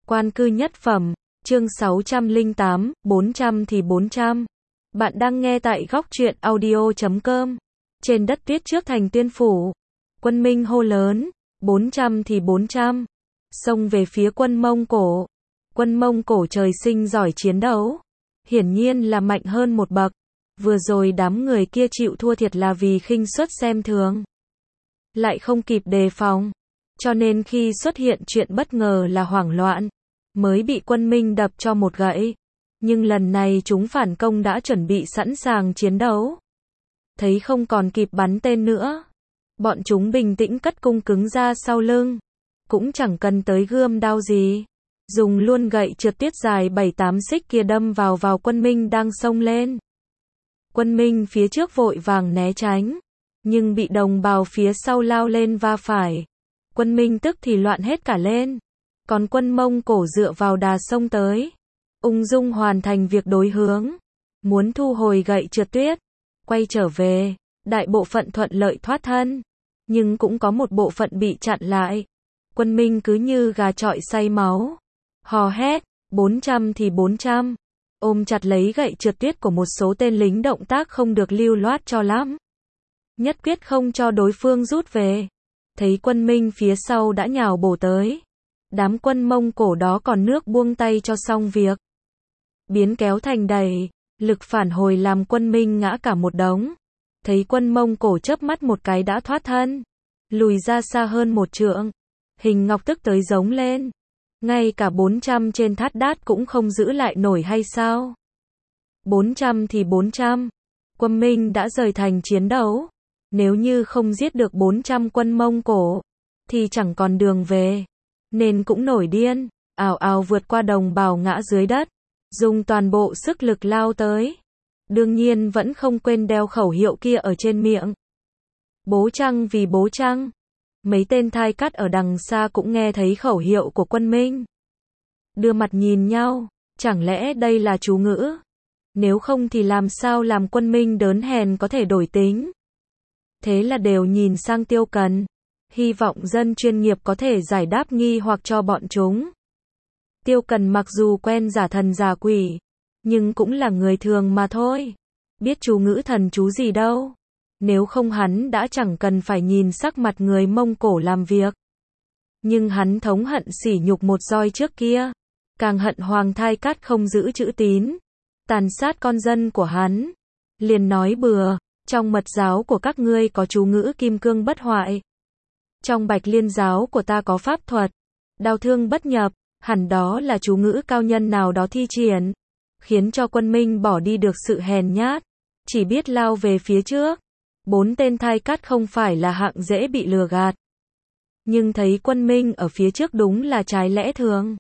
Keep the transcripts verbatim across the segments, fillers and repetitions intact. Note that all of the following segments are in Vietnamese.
Quan cư nhất phẩm, chương sáu trăm lẻ tám, bốn trăm thì bốn trăm. Bạn đang nghe tại góc truyện audio chấm com. Trên đất tuyết trước thành Tuyên phủ, quân Minh hô lớn, bốn trăm thì bốn trăm. Xông về phía quân Mông Cổ. Quân Mông Cổ trời sinh giỏi chiến đấu, hiển nhiên là mạnh hơn một bậc. Vừa rồi đám người kia chịu thua thiệt là vì khinh suất xem thường, lại không kịp đề phòng, cho nên khi xuất hiện chuyện bất ngờ là hoảng loạn, mới bị quân Minh đập cho một gậy. Nhưng lần này chúng phản công đã chuẩn bị sẵn sàng chiến đấu. Thấy không còn kịp bắn tên nữa, bọn chúng bình tĩnh cất cung cứng ra sau lưng, cũng chẳng cần tới gươm đao gì, dùng luôn gậy trượt tuyết dài bảy tám xích kia đâm vào vào quân Minh đang xông lên. Quân Minh phía trước vội vàng né tránh, nhưng bị đồng bào phía sau lao lên va phải. Quân Minh tức thì loạn hết cả lên, còn quân Mông Cổ dựa vào đà xông tới, ung dung hoàn thành việc đối hướng, muốn thu hồi gậy trượt tuyết, quay trở về. Đại bộ phận thuận lợi thoát thân, nhưng cũng có một bộ phận bị chặn lại. Quân Minh cứ như gà chọi say máu, hò hét, bốn trăm thì bốn trăm, ôm chặt lấy gậy trượt tuyết của một số tên lính, động tác không được lưu loát cho lắm, nhất quyết không cho đối phương rút về. Thấy quân Minh phía sau đã nhào bổ tới, đám quân Mông Cổ đó còn nước buông tay cho xong việc, biến kéo thành đẩy, lực phản hồi làm quân Minh ngã cả một đống. Thấy quân Mông Cổ chớp mắt một cái đã thoát thân, lùi ra xa hơn một trượng. Hình Ngọc tức tới giống lên, ngay cả bốn trăm trên thát đát cũng không giữ lại nổi hay sao? bốn trăm thì bốn trăm, quân Minh đã rời thành chiến đấu. Nếu như không giết được bốn trăm quân Mông Cổ, thì chẳng còn đường về, nên cũng nổi điên, ào ào vượt qua đồng bào ngã dưới đất, dùng toàn bộ sức lực lao tới. Đương nhiên vẫn không quên đeo khẩu hiệu kia ở trên miệng. Bố Trăng vì bố Trăng. Mấy tên thai cắt ở đằng xa cũng nghe thấy khẩu hiệu của quân Minh, đưa mặt nhìn nhau, chẳng lẽ đây là chú ngữ? Nếu không thì làm sao làm quân Minh đớn hèn có thể đổi tính? Thế là đều nhìn sang Tiêu Cần, hy vọng dân chuyên nghiệp có thể giải đáp nghi hoặc cho bọn chúng. Tiêu Cần mặc dù quen giả thần giả quỷ, nhưng cũng là người thường mà thôi, biết chú ngữ thần chú gì đâu. Nếu không hắn đã chẳng cần phải nhìn sắc mặt người Mông Cổ làm việc. Nhưng hắn thống hận sỉ nhục một roi trước kia, càng hận Hoàng Thai Cát không giữ chữ tín, tàn sát con dân của hắn. Liền nói bừa, trong mật giáo của các ngươi có chú ngữ kim cương bất hoại, trong Bạch Liên giáo của ta có pháp thuật đao thương bất nhập, hẳn đó là chú ngữ cao nhân nào đó thi triển, khiến cho quân Minh bỏ đi được sự hèn nhát, chỉ biết lao về phía trước. Bốn tên thai cắt không phải là hạng dễ bị lừa gạt, nhưng thấy quân Minh ở phía trước đúng là trái lẽ thường.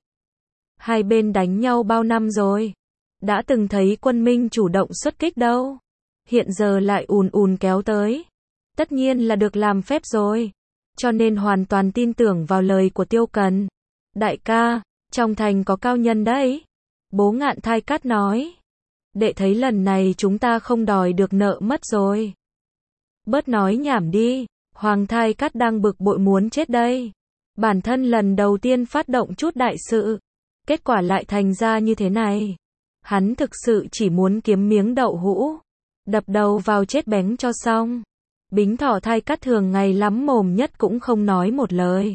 Hai bên đánh nhau bao năm rồi, đã từng thấy quân Minh chủ động xuất kích đâu, hiện giờ lại ùn ùn kéo tới, tất nhiên là được làm phép rồi, cho nên hoàn toàn tin tưởng vào lời của Tiêu Cần. Đại ca, trong thành có cao nhân đấy, Bố Ngạn Thai Cát nói. Đệ thấy lần này chúng ta không đòi được nợ mất rồi. Bớt nói nhảm đi, Hoàng Thai Cát đang bực bội muốn chết đây. Bản thân lần đầu tiên phát động chút đại sự, kết quả lại thành ra như thế này. Hắn thực sự chỉ muốn kiếm miếng đậu hũ, đập đầu vào chết bén cho xong. Bính Thỏ Thai Cát thường ngày lắm mồm nhất cũng không nói một lời,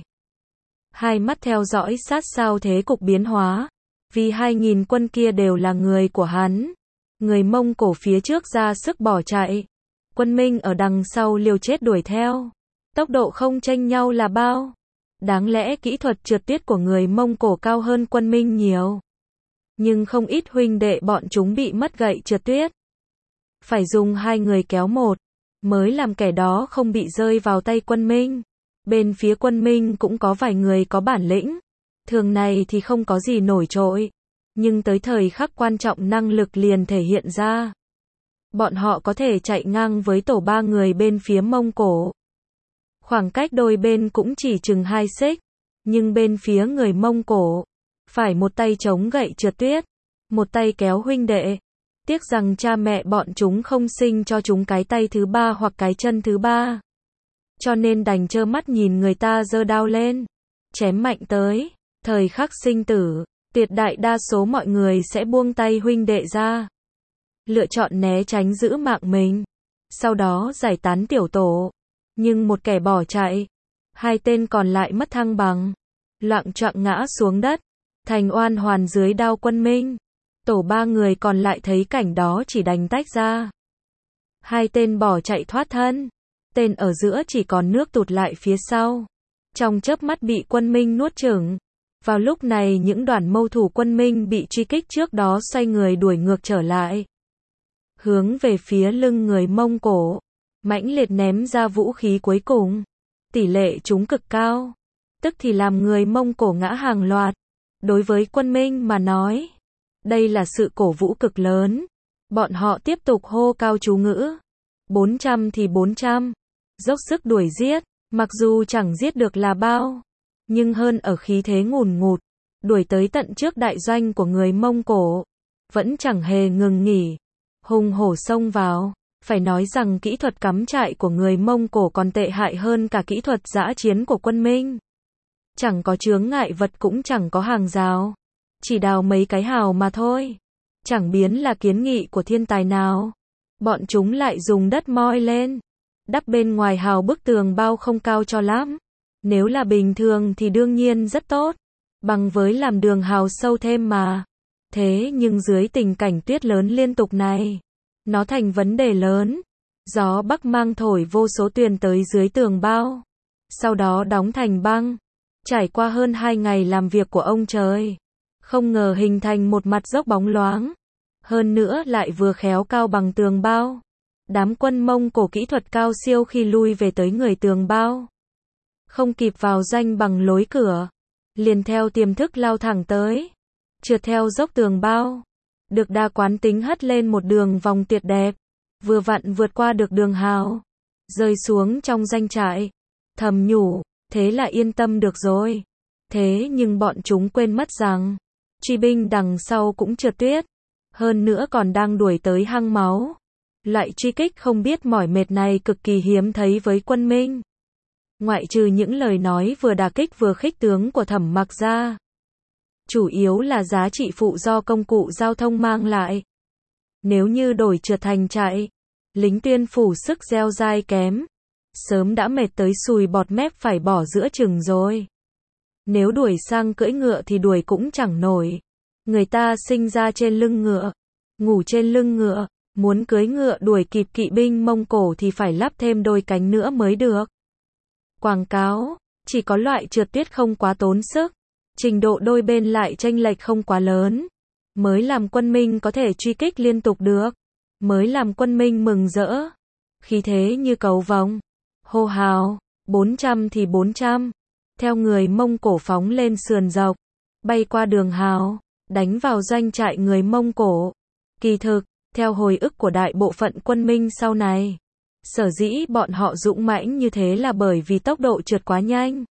hai mắt theo dõi sát sao thế cục biến hóa, vì hai nghìn quân kia đều là người của hắn. Người Mông Cổ phía trước ra sức bỏ chạy, quân Minh ở đằng sau liều chết đuổi theo, tốc độ không chênh nhau là bao. Đáng lẽ kỹ thuật trượt tuyết của người Mông Cổ cao hơn quân Minh nhiều, nhưng không ít huynh đệ bọn chúng bị mất gậy trượt tuyết, phải dùng hai người kéo một, mới làm kẻ đó không bị rơi vào tay quân Minh. Bên phía quân Minh cũng có vài người có bản lĩnh, thường này thì không có gì nổi trội, nhưng tới thời khắc quan trọng năng lực liền thể hiện ra. Bọn họ có thể chạy ngang với tổ ba người bên phía Mông Cổ. Khoảng cách đôi bên cũng chỉ chừng hai xích, nhưng bên phía người Mông Cổ, phải một tay chống gậy trượt tuyết, một tay kéo huynh đệ. Tiếc rằng cha mẹ bọn chúng không sinh cho chúng cái tay thứ ba hoặc cái chân thứ ba, cho nên đành trơ mắt nhìn người ta giơ đao lên, chém mạnh tới. Thời khắc sinh tử, tuyệt đại đa số mọi người sẽ buông tay huynh đệ ra. Lựa chọn né tránh giữ mạng mình. Sau đó giải tán tiểu tổ. Nhưng một kẻ bỏ chạy. Hai tên còn lại mất thăng bằng. Loạng choạng ngã xuống đất. Thành oan hoàn dưới đao quân Minh. Tổ ba người còn lại thấy cảnh đó chỉ đành tách ra. Hai tên bỏ chạy thoát thân. Tên ở giữa chỉ còn nước tụt lại phía sau. Trong chớp mắt bị quân Minh nuốt chửng. Vào lúc này những đoàn mâu thủ quân Minh bị truy kích trước đó xoay người đuổi ngược trở lại. Hướng về phía lưng người Mông Cổ. Mãnh liệt ném ra vũ khí cuối cùng. Tỷ lệ trúng cực cao. Tức thì làm người Mông Cổ ngã hàng loạt. Đối với quân Minh mà nói. Đây là sự cổ vũ cực lớn. Bọn họ tiếp tục hô cao chú ngữ. bốn trăm thì bốn trăm. Dốc sức đuổi giết. Mặc dù chẳng giết được là bao. Nhưng hơn ở khí thế ngùn ngụt. Đuổi tới tận trước đại doanh của người Mông Cổ. Vẫn chẳng hề ngừng nghỉ. Hùng hổ xông vào. Phải nói rằng kỹ thuật cắm trại của người Mông Cổ còn tệ hại hơn cả kỹ thuật dã chiến của quân Minh. Chẳng có chướng ngại vật cũng chẳng có hàng rào. Chỉ đào mấy cái hào mà thôi. Chẳng biến là kiến nghị của thiên tài nào. Bọn chúng lại dùng đất moi lên. Đắp bên ngoài hào bức tường bao không cao cho lắm. Nếu là bình thường thì đương nhiên rất tốt. Bằng với làm đường hào sâu thêm mà. Thế nhưng dưới tình cảnh tuyết lớn liên tục này. Nó thành vấn đề lớn. Gió bắc mang thổi vô số tuyền tới dưới tường bao. Sau đó đóng thành băng. Trải qua hơn hai ngày làm việc của ông trời. Không ngờ hình thành một mặt dốc bóng loáng. Hơn nữa lại vừa khéo cao bằng tường bao. Đám quân Mông Cổ kỹ thuật cao siêu khi lui về tới người tường bao. Không kịp vào doanh bằng lối cửa. Liền theo tiềm thức lao thẳng tới. Trượt theo dốc tường bao. Được đa quán tính hất lên một đường vòng tuyệt đẹp. Vừa vặn vượt qua được đường hào. Rơi xuống trong doanh trại. Thầm nhủ, thế là yên tâm được rồi. Thế nhưng bọn chúng quên mất rằng. Truy binh đằng sau cũng trượt tuyết. Hơn nữa còn đang đuổi tới hang máu. Loại truy kích không biết mỏi mệt này cực kỳ hiếm thấy với quân Minh. Ngoại trừ những lời nói vừa đả kích vừa khích tướng của Thẩm Mặc ra. Chủ yếu là giá trị phụ do công cụ giao thông mang lại. Nếu như đổi trượt thành chạy, lính Tuyên Phủ sức gieo dai kém. Sớm đã mệt tới sùi bọt mép phải bỏ giữa chừng rồi. Nếu đuổi sang cưỡi ngựa thì đuổi cũng chẳng nổi. Người ta sinh ra trên lưng ngựa, ngủ trên lưng ngựa. Muốn cưỡi ngựa đuổi kịp kỵ binh Mông Cổ thì phải lắp thêm đôi cánh nữa mới được. Quảng cáo, chỉ có loại trượt tuyết không quá tốn sức. Trình độ đôi bên lại chênh lệch không quá lớn. Mới làm quân Minh có thể truy kích liên tục được. Mới làm quân Minh mừng rỡ. Khí thế như cầu vồng. Hô hào, bốn trăm thì bốn trăm. Theo người Mông Cổ phóng lên sườn dọc. Bay qua đường hào. Đánh vào doanh trại người Mông Cổ. Kỳ thực, theo hồi ức của đại bộ phận quân Minh sau này. Sở dĩ bọn họ dũng mãnh như thế là bởi vì tốc độ trượt quá nhanh.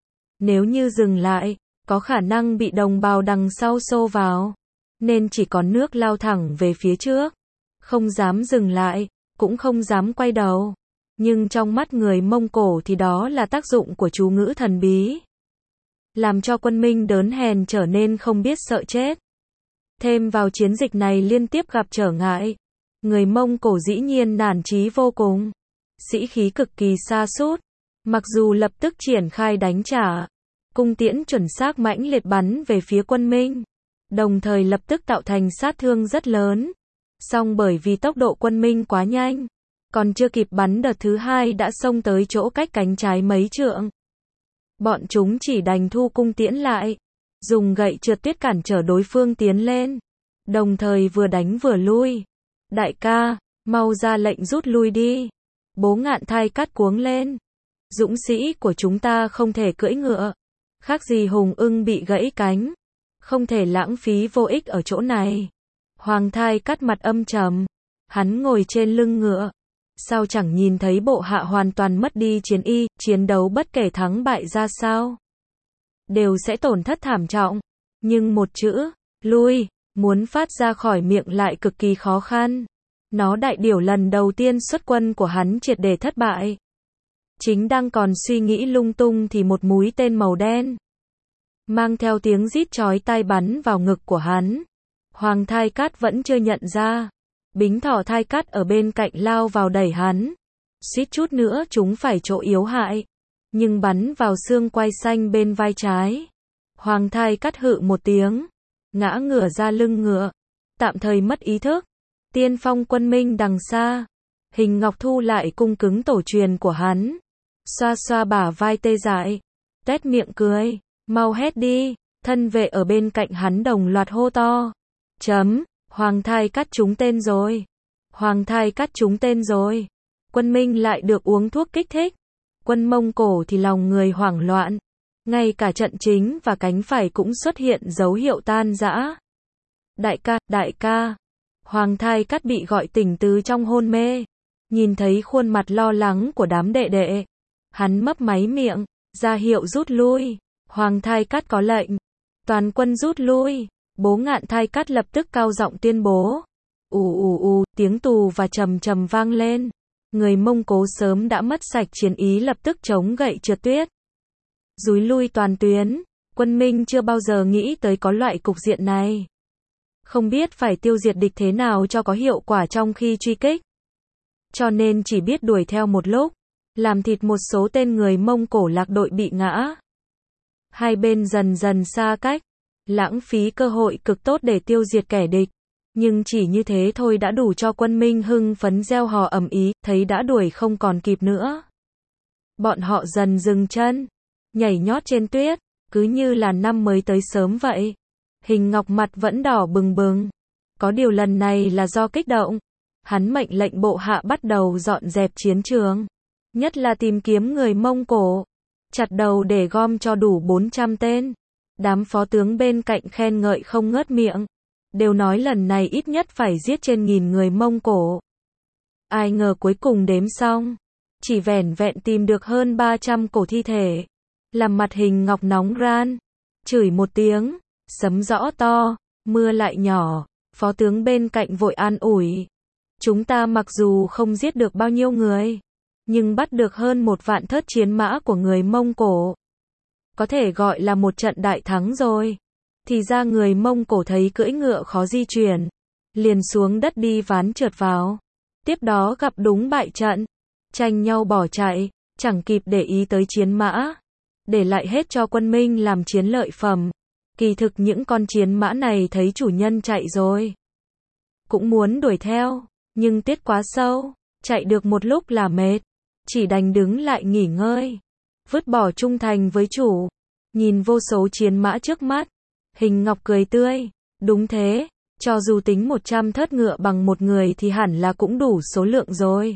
Nếu như dừng lại, có khả năng bị đồng bào đằng sau xô vào. Nên chỉ có nước lao thẳng về phía trước. Không dám dừng lại, cũng không dám quay đầu. Nhưng trong mắt người Mông Cổ thì đó là tác dụng của chú ngữ thần bí. Làm cho quân Minh đớn hèn trở nên không biết sợ chết. Thêm vào chiến dịch này liên tiếp gặp trở ngại. Người Mông Cổ dĩ nhiên nản chí vô cùng. Sĩ khí cực kỳ sa sút. Mặc dù lập tức triển khai đánh trả. Cung tiễn chuẩn xác mãnh liệt bắn về phía quân Minh. Đồng thời lập tức tạo thành sát thương rất lớn. Song bởi vì tốc độ quân Minh quá nhanh. Còn chưa kịp bắn đợt thứ hai đã xông tới chỗ cách cánh trái mấy trượng. Bọn chúng chỉ đành thu cung tiễn lại. Dùng gậy trượt tuyết cản trở đối phương tiến lên. Đồng thời vừa đánh vừa lui. Đại ca, mau ra lệnh rút lui đi. Bố Ngạn Thai cắt cuống lên. Dũng sĩ của chúng ta không thể cưỡi ngựa. Khác gì hùng ưng bị gãy cánh. Không thể lãng phí vô ích ở chỗ này. Hoàng Thai cắt mặt âm trầm. Hắn ngồi trên lưng ngựa. Sao chẳng nhìn thấy bộ hạ hoàn toàn mất đi chiến y, chiến đấu bất kể thắng bại ra sao. Đều sẽ tổn thất thảm trọng. Nhưng một chữ, lui, muốn phát ra khỏi miệng lại cực kỳ khó khăn. Nó đại biểu lần đầu tiên xuất quân của hắn triệt để thất bại. Chính đang còn suy nghĩ lung tung thì một mũi tên màu đen. mang theo tiếng rít chói tai bắn vào ngực của hắn. Hoàng Thai Cát vẫn chưa nhận ra. Bính Thỏ Thai Cát ở bên cạnh lao vào đẩy hắn. Suýt chút nữa chúng phải chỗ yếu hại. Nhưng bắn vào xương quai xanh bên vai trái. Hoàng Thai Cát hự một tiếng. Ngã ngửa ra lưng ngựa. Tạm thời mất ý thức. Tiên phong quân minh đằng xa. Hình Ngọc thu lại cung cứng tổ truyền của hắn. Xoa xoa bả vai tê dại. Tét miệng cười. Mau hét đi. Thân vệ ở bên cạnh hắn đồng loạt hô to. Chấm. Hoàng Thai Cát trúng tên rồi. Hoàng Thai Cát trúng tên rồi. Quân minh lại được uống thuốc kích thích. Quân Mông Cổ thì lòng người hoảng loạn. Ngay cả trận chính và cánh phải cũng xuất hiện dấu hiệu tan rã. Đại ca, đại ca. Hoàng Thai Cát bị gọi tỉnh từ trong hôn mê. Nhìn thấy khuôn mặt lo lắng của đám đệ đệ. Hắn mấp máy miệng, ra hiệu rút lui. Hoàng Thai Cát có lệnh. Toàn quân rút lui. Bố Ngạn Thai Cát lập tức cao giọng tuyên bố. Ù ù ù, tiếng tù và trầm trầm vang lên. Người Mông Cố sớm đã mất sạch chiến ý lập tức chống gậy trượt tuyết. Rúi lui toàn tuyến. Quân Minh chưa bao giờ nghĩ tới có loại cục diện này. Không biết phải tiêu diệt địch thế nào cho có hiệu quả trong khi truy kích. Cho nên chỉ biết đuổi theo một lúc. Làm thịt một số tên người Mông Cổ lạc đội bị ngã. Hai bên dần dần xa cách. Lãng phí cơ hội cực tốt để tiêu diệt kẻ địch. Nhưng chỉ như thế thôi đã đủ cho quân Minh hưng phấn reo hò ầm ĩ, thấy đã đuổi không còn kịp nữa. Bọn họ dần dừng chân, nhảy nhót trên tuyết, cứ như là năm mới tới sớm vậy. Hình Ngọc mặt vẫn đỏ bừng bừng. Có điều lần này là do kích động. Hắn mệnh lệnh bộ hạ bắt đầu dọn dẹp chiến trường. Nhất là tìm kiếm người Mông Cổ. Chặt đầu để gom cho đủ bốn trăm tên. Đám phó tướng bên cạnh khen ngợi không ngớt miệng. Đều nói lần này ít nhất phải giết trên nghìn người Mông Cổ. Ai ngờ cuối cùng đếm xong. Chỉ vẻn vẹn tìm được hơn ba trăm cổ thi thể. Làm mặt Hình Ngọc nóng ran. Chửi một tiếng. Sấm rõ to. Mưa lại nhỏ. Phó tướng bên cạnh vội an ủi. Chúng ta mặc dù không giết được bao nhiêu người. Nhưng bắt được hơn một vạn thớt chiến mã của người Mông Cổ. Có thể gọi là một trận đại thắng rồi. Thì ra người Mông Cổ thấy cưỡi ngựa khó di chuyển. Liền xuống đất đi ván trượt vào. Tiếp đó gặp đúng bại trận. Tranh nhau bỏ chạy. Chẳng kịp để ý tới chiến mã. Để lại hết cho quân Minh làm chiến lợi phẩm. Kỳ thực những con chiến mã này thấy chủ nhân chạy rồi. Cũng muốn đuổi theo. Nhưng tiết quá sâu. Chạy được một lúc là mệt. Chỉ đành đứng lại nghỉ ngơi. Vứt bỏ trung thành với chủ. Nhìn vô số chiến mã trước mắt. Hình Ngọc cười tươi. Đúng thế. Cho dù tính một trăm thớt ngựa bằng một người thì hẳn là cũng đủ số lượng rồi.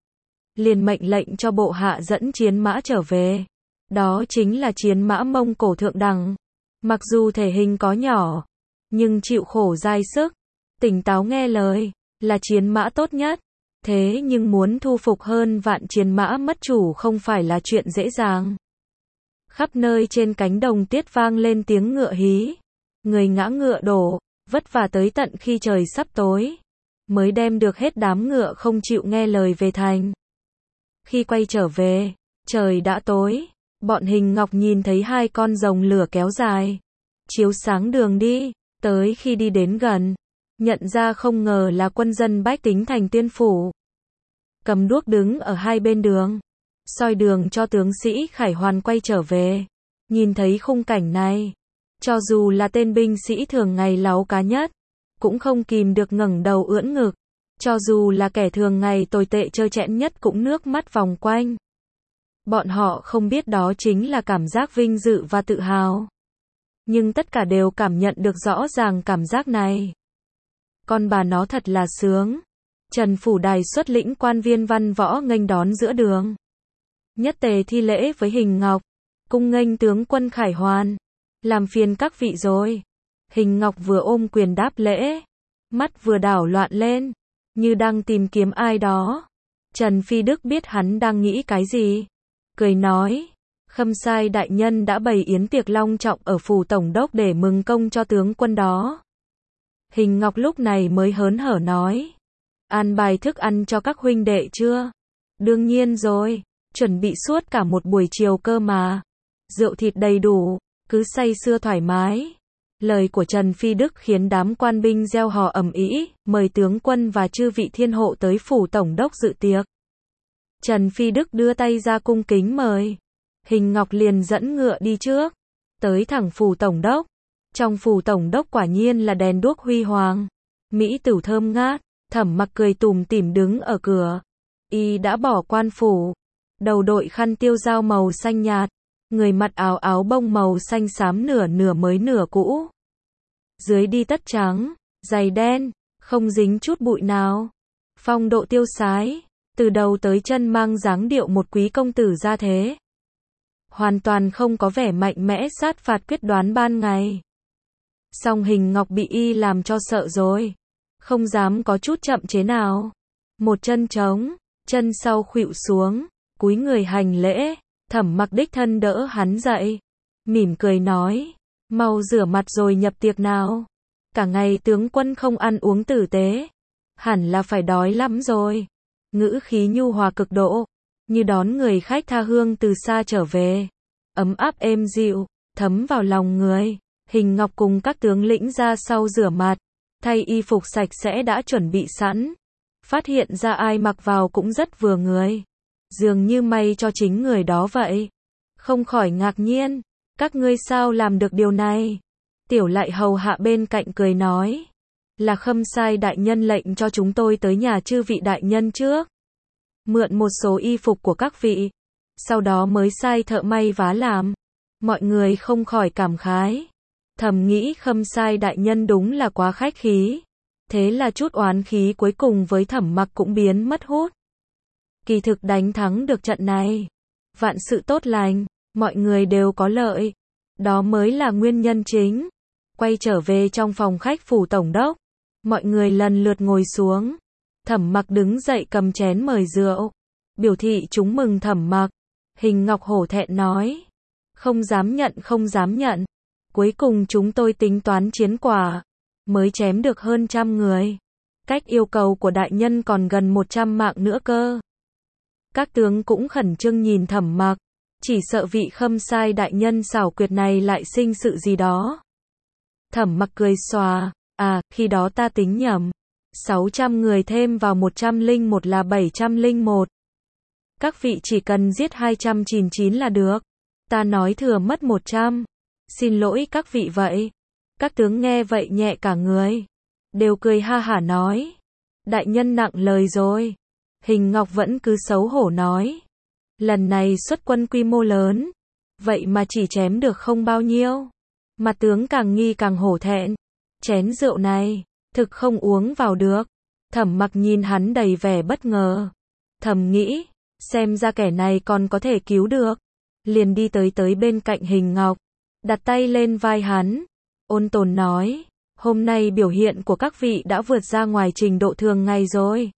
Liền mệnh lệnh cho bộ hạ dẫn chiến mã trở về. Đó chính là chiến mã Mông Cổ thượng đẳng. Mặc dù thể hình có nhỏ. Nhưng chịu khổ dai sức. Tỉnh táo nghe lời. Là chiến mã tốt nhất. Thế nhưng muốn thu phục hơn vạn chiến mã mất chủ không phải là chuyện dễ dàng. Khắp nơi trên cánh đồng tiết vang lên tiếng ngựa hí. Người ngã ngựa đổ, vất vả tới tận khi trời sắp tối. Mới đem được hết đám ngựa không chịu nghe lời về thành. Khi quay trở về, trời đã tối. Bọn Hình Ngọc nhìn thấy hai con rồng lửa kéo dài. Chiếu sáng đường đi, tới khi đi đến gần. Nhận ra không ngờ là quân dân bách tính thành Tiên Phủ. Cầm đuốc đứng ở hai bên đường. Soi đường cho tướng sĩ Khải Hoàn quay trở về. Nhìn thấy khung cảnh này. Cho dù là tên binh sĩ thường ngày láu cá nhất. Cũng không kìm được ngẩng đầu ưỡn ngực. Cho dù là kẻ thường ngày tồi tệ trơ trẽn nhất cũng nước mắt vòng quanh. Bọn họ không biết đó chính là cảm giác vinh dự và tự hào. Nhưng tất cả đều cảm nhận được rõ ràng cảm giác này. Con bà nó thật là sướng. Trần Phủ Đài xuất lĩnh quan viên văn võ nghênh đón giữa đường. Nhất tề thi lễ với Hình Ngọc. Cung nghênh tướng quân Khải Hoàn. Làm phiền các vị rồi. Hình Ngọc vừa ôm quyền đáp lễ. Mắt vừa đảo loạn lên. Như đang tìm kiếm ai đó. Trần Phi Đức biết hắn đang nghĩ cái gì. Cười nói. Khâm sai đại nhân đã bày yến tiệc long trọng ở phủ tổng đốc để mừng công cho tướng quân đó. Hình Ngọc lúc này mới hớn hở nói. An bài thức ăn cho các huynh đệ chưa? Đương nhiên rồi. Chuẩn bị suốt cả một buổi chiều cơ mà. Rượu thịt đầy đủ. cứ say sưa thoải mái. Lời của Trần Phi Đức khiến đám quan binh reo hò ầm ĩ, mời tướng quân và chư vị thiên hộ tới phủ tổng đốc dự tiệc. Trần Phi Đức đưa tay ra cung kính mời. Hình Ngọc liền dẫn ngựa đi trước, tới thẳng phủ tổng đốc. Trong phủ tổng đốc quả nhiên là đèn đuốc huy hoàng, mỹ tửu thơm ngát. Thẩm Mặc cười tủm tỉm đứng ở cửa. Y đã bỏ quan phủ, đầu đội khăn tiêu dao màu xanh nhạt, người mặc áo áo bông màu xanh xám nửa nửa mới nửa cũ. Dưới đi tất trắng, giày đen, không dính chút bụi nào. Phong độ tiêu sái, từ đầu tới chân mang dáng điệu một quý công tử gia thế. Hoàn toàn không có vẻ mạnh mẽ sát phạt quyết đoán ban ngày. Song Hình Ngọc bị y làm cho sợ rồi, không dám có chút chậm chế nào. Một chân trống, chân sau khuỵu xuống, cúi người hành lễ. Thẩm Mặc đích thân đỡ hắn dậy, mỉm cười nói, mau rửa mặt rồi nhập tiệc nào. Cả ngày tướng quân không ăn uống tử tế, hẳn là phải đói lắm rồi. Ngữ khí nhu hòa cực độ, như đón người khách tha hương từ xa trở về, ấm áp êm dịu, thấm vào lòng người. Hình Ngọc cùng các tướng lĩnh ra sau rửa mặt, thay y phục sạch sẽ đã chuẩn bị sẵn. Phát hiện ra ai mặc vào cũng rất vừa người, dường như may cho chính người đó vậy. Không khỏi ngạc nhiên, các ngươi sao làm được điều này? Tiểu Lại hầu hạ bên cạnh cười nói, là Khâm Sai đại nhân lệnh cho chúng tôi tới nhà chư vị đại nhân trước, mượn một số y phục của các vị, sau đó mới sai thợ may vá làm. Mọi người không khỏi cảm khái, thầm nghĩ Khâm Sai đại nhân đúng là quá khách khí. Thế là chút oán khí cuối cùng với Thẩm Mặc cũng biến mất hút. Kỳ thực đánh thắng được trận này, vạn sự tốt lành, mọi người đều có lợi, đó mới là nguyên nhân chính. Quay trở về trong phòng khách phủ tổng đốc, mọi người lần lượt ngồi xuống. Thẩm Mặc đứng dậy cầm chén mời rượu, biểu thị chúng mừng Thẩm Mặc. Hình Ngọc hổ thẹn nói, không dám nhận không dám nhận, cuối cùng chúng tôi tính toán chiến quả, mới chém được hơn trăm người. Cách yêu cầu của đại nhân còn gần một trăm mạng nữa cơ. Các tướng cũng khẩn trương nhìn Thẩm Mặc, chỉ sợ vị Khâm Sai đại nhân xảo quyệt này lại sinh sự gì đó. Thẩm Mặc cười xòa, à, khi đó ta tính nhầm. sáu trăm người thêm vào một trăm lẻ một là bảy trăm lẻ một. Các vị chỉ cần giết hai trăm chín mươi chín là được. Ta nói thừa mất một trăm. Xin lỗi các vị vậy. Các tướng nghe vậy nhẹ cả người, đều cười ha hả nói, đại nhân nặng lời rồi. Hình Ngọc vẫn cứ xấu hổ nói, lần này xuất quân quy mô lớn, vậy mà chỉ chém được không bao nhiêu. Mặt tướng càng nghi càng hổ thẹn, chén rượu này, thực không uống vào được. Thẩm Mặc nhìn hắn đầy vẻ bất ngờ, thầm nghĩ, xem ra kẻ này còn có thể cứu được. Liền đi tới tới bên cạnh Hình Ngọc, đặt tay lên vai hắn, ôn tồn nói, hôm nay biểu hiện của các vị đã vượt ra ngoài trình độ thường ngày rồi.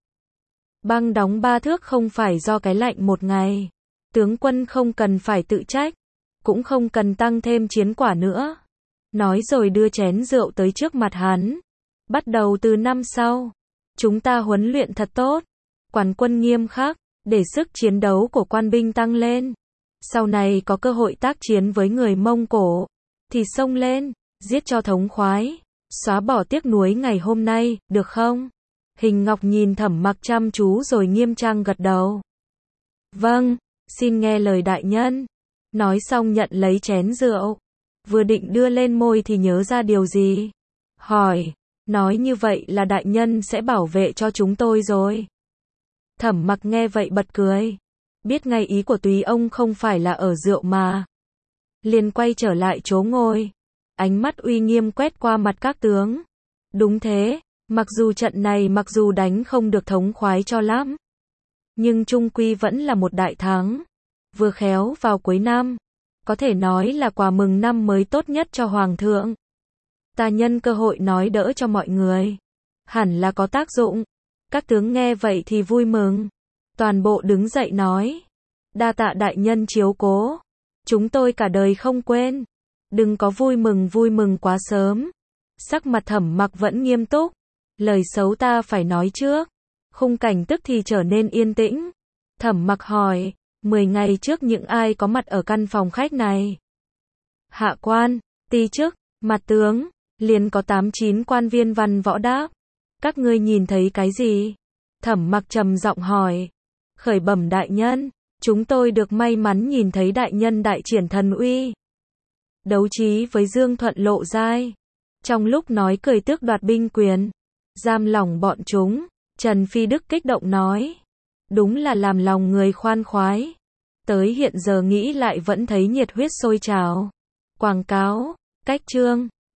Băng đóng ba thước không phải do cái lạnh một ngày. Tướng quân không cần phải tự trách, cũng không cần tăng thêm chiến quả nữa. Nói rồi đưa chén rượu tới trước mặt hắn. Bắt đầu từ năm sau, chúng ta huấn luyện thật tốt, quản quân nghiêm khắc, để sức chiến đấu của quan binh tăng lên. Sau này có cơ hội tác chiến với người Mông Cổ, thì xông lên, giết cho thống khoái, xóa bỏ tiếc nuối ngày hôm nay, được không? Hình Ngọc nhìn Thẩm Mặc chăm chú rồi nghiêm trang gật đầu. Vâng, xin nghe lời đại nhân. Nói xong nhận lấy chén rượu, vừa định đưa lên môi thì nhớ ra điều gì. Hỏi, nói như vậy là đại nhân sẽ bảo vệ cho chúng tôi rồi. Thẩm Mặc nghe vậy bật cười, biết ngay ý của Túy ông không phải là ở rượu mà. Liền quay trở lại chỗ ngồi, ánh mắt uy nghiêm quét qua mặt các tướng. Đúng thế, mặc dù trận này mặc dù đánh không được thống khoái cho lắm, nhưng chung quy vẫn là một đại thắng. Vừa khéo vào cuối năm, có thể nói là quà mừng năm mới tốt nhất cho Hoàng thượng. Ta nhân cơ hội nói đỡ cho mọi người, hẳn là có tác dụng. Các tướng nghe vậy thì vui mừng, toàn bộ đứng dậy nói, đa tạ đại nhân chiếu cố, chúng tôi cả đời không quên. Đừng có vui mừng vui mừng quá sớm. Sắc mặt Thẩm Mặc vẫn nghiêm túc, lời xấu ta phải nói trước. Khung cảnh tức thì trở nên yên tĩnh. Thẩm Mặc hỏi, mười ngày trước những ai có mặt ở căn phòng khách này? Hạ quan, ti chức, mặt tướng, liền có tám chín quan viên văn võ đáp. Các ngươi nhìn thấy cái gì? Thẩm Mặc trầm giọng hỏi. Khởi bẩm đại nhân, chúng tôi được may mắn nhìn thấy đại nhân đại triển thần uy. Đấu trí với Dương Thuận Lộ giai. Trong lúc nói cười tước đoạt binh quyền, giam lỏng bọn chúng, Trần Phi Đức kích động nói. Đúng là làm lòng người khoan khoái. Tới hiện giờ nghĩ lại vẫn thấy nhiệt huyết sôi trào. Quảng cáo, cách chương.